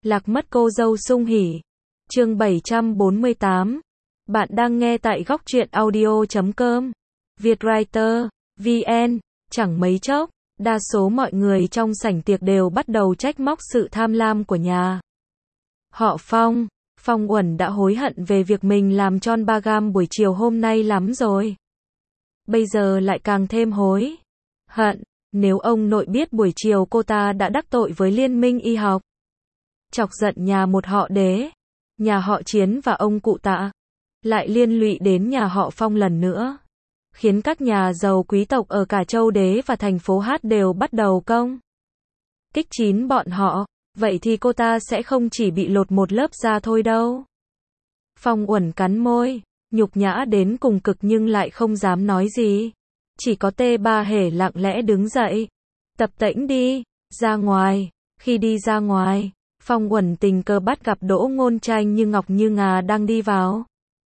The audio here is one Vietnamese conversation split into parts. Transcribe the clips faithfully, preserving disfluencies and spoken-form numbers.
Lạc mất cô dâu sung hỉ. Chương bảy trăm bốn mươi tám. Bạn đang nghe tại góc truyện audio chấm com. Vietwriter, vê en. Chẳng mấy chốc, đa số mọi người trong sảnh tiệc đều bắt đầu trách móc sự tham lam của nhà họ Phong. Phong Uẩn đã hối hận về việc mình làm tròn ba gam buổi chiều hôm nay lắm rồi. Bây giờ lại càng thêm hối hận. Nếu ông nội biết buổi chiều cô ta đã đắc tội với Liên minh y học, chọc giận nhà một họ Đế, nhà họ Chiến và ông cụ Tạ, lại liên lụy đến nhà họ Phong lần nữa, khiến các nhà giàu quý tộc ở cả châu Đế và thành phố Hát đều bắt đầu công kích chín bọn họ, vậy thì cô ta sẽ không chỉ bị lột một lớp da thôi đâu. Phong Uẩn cắn môi, nhục nhã đến cùng cực nhưng lại không dám nói gì. Chỉ có Tê Ba Hề lặng lẽ đứng dậy. Tập tễnh đi, ra ngoài. Khi đi ra ngoài, Phong Uẩn tình cờ bắt gặp Đỗ Ngôn Tranh như ngọc như ngà đang đi vào.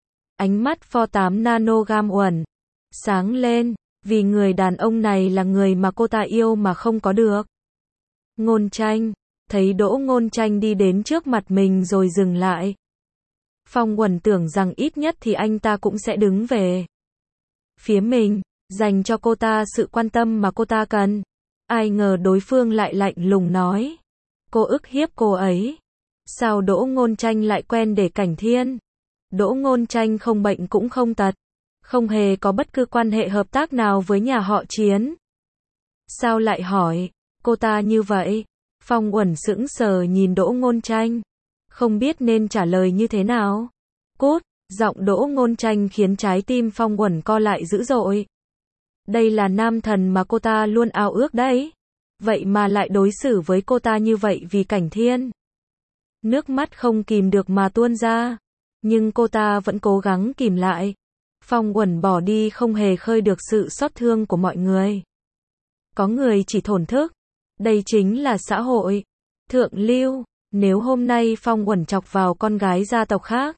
Ánh mắt pho tám nanogam Uẩn sáng lên, vì người đàn ông này là người mà cô ta yêu mà không có được. Ngôn Tranh, thấy Đỗ Ngôn Tranh đi đến trước mặt mình rồi dừng lại. Phong Uẩn tưởng rằng ít nhất thì anh ta cũng sẽ đứng về phía mình, dành cho cô ta sự quan tâm mà cô ta cần. Ai ngờ đối phương lại lạnh lùng nói, cô ức hiếp cô ấy. Sao Đỗ Ngôn Tranh lại quen để Cảnh Thiên? Đỗ Ngôn Tranh không bệnh cũng không tật, không hề có bất cứ quan hệ hợp tác nào với nhà họ Chiến. Sao lại hỏi cô ta như vậy? Phong Uẩn sững sờ nhìn Đỗ Ngôn Tranh, không biết nên trả lời như thế nào. Cút, giọng Đỗ Ngôn Tranh khiến trái tim Phong Uẩn co lại dữ dội. Đây là nam thần mà cô ta luôn ao ước đấy. Vậy mà lại đối xử với cô ta như vậy vì Cảnh Thiên. Nước mắt không kìm được mà tuôn ra. Nhưng cô ta vẫn cố gắng kìm lại. Phong Uẩn bỏ đi không hề khơi được sự xót thương của mọi người. Có người chỉ thổn thức. Đây chính là xã hội thượng lưu. Nếu hôm nay Phong Uẩn chọc vào con gái gia tộc khác,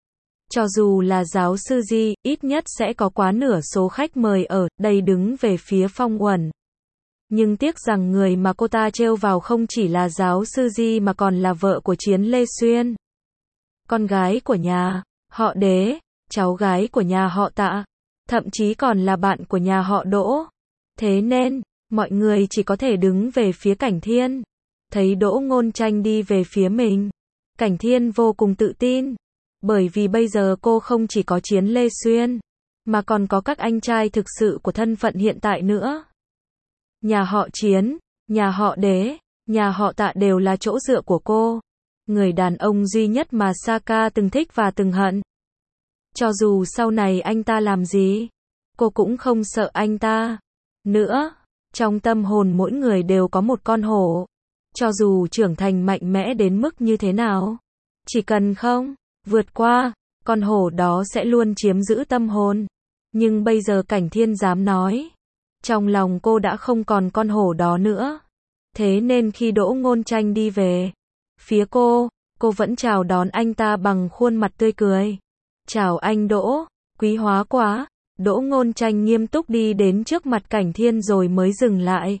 cho dù là giáo sư Di, ít nhất sẽ có quá nửa số khách mời ở đây đứng về phía Phong Uẩn. Nhưng tiếc rằng người mà cô ta trêu vào không chỉ là giáo sư Di mà còn là vợ của Chiến Lê Xuyên, con gái của nhà họ Đế, cháu gái của nhà họ Tạ, thậm chí còn là bạn của nhà họ Đỗ. Thế nên, mọi người chỉ có thể đứng về phía Cảnh Thiên. Thấy Đỗ Ngôn Tranh đi về phía mình, Cảnh Thiên vô cùng tự tin. Bởi vì bây giờ cô không chỉ có Chiến Lê Xuyên, mà còn có các anh trai thực sự của thân phận hiện tại nữa. Nhà họ Chiến, nhà họ Đế, nhà họ Tạ đều là chỗ dựa của cô. Người đàn ông duy nhất mà Saka từng thích và từng hận. Cho dù sau này anh ta làm gì, cô cũng không sợ anh ta nữa. Trong tâm hồn mỗi người đều có một con hổ. Cho dù trưởng thành mạnh mẽ đến mức như thế nào, chỉ cần không vượt qua, con hổ đó sẽ luôn chiếm giữ tâm hồn. Nhưng bây giờ Cảnh Thiên dám nói, trong lòng cô đã không còn con hổ đó nữa. Thế nên khi Đỗ Ngôn Tranh đi về phía cô, cô vẫn chào đón anh ta bằng khuôn mặt tươi cười. Chào anh Đỗ, quý hóa quá. Đỗ Ngôn Tranh nghiêm túc đi đến trước mặt Cảnh Thiên rồi mới dừng lại.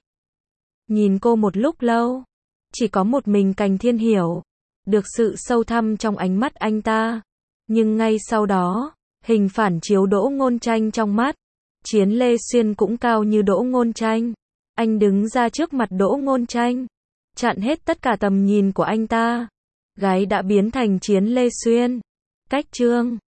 Nhìn cô một lúc lâu, chỉ có một mình Cảnh Thiên hiểu được sự sâu thẳm trong ánh mắt anh ta. Nhưng ngay sau đó, hình phản chiếu Đỗ Ngôn Tranh trong mắt Chiến Lê Xuyên cũng cao như Đỗ Ngôn Tranh. Anh đứng ra trước mặt Đỗ Ngôn Tranh, chặn hết tất cả tầm nhìn của anh ta. Gái đã biến thành Chiến Lê Xuyên. Cách chương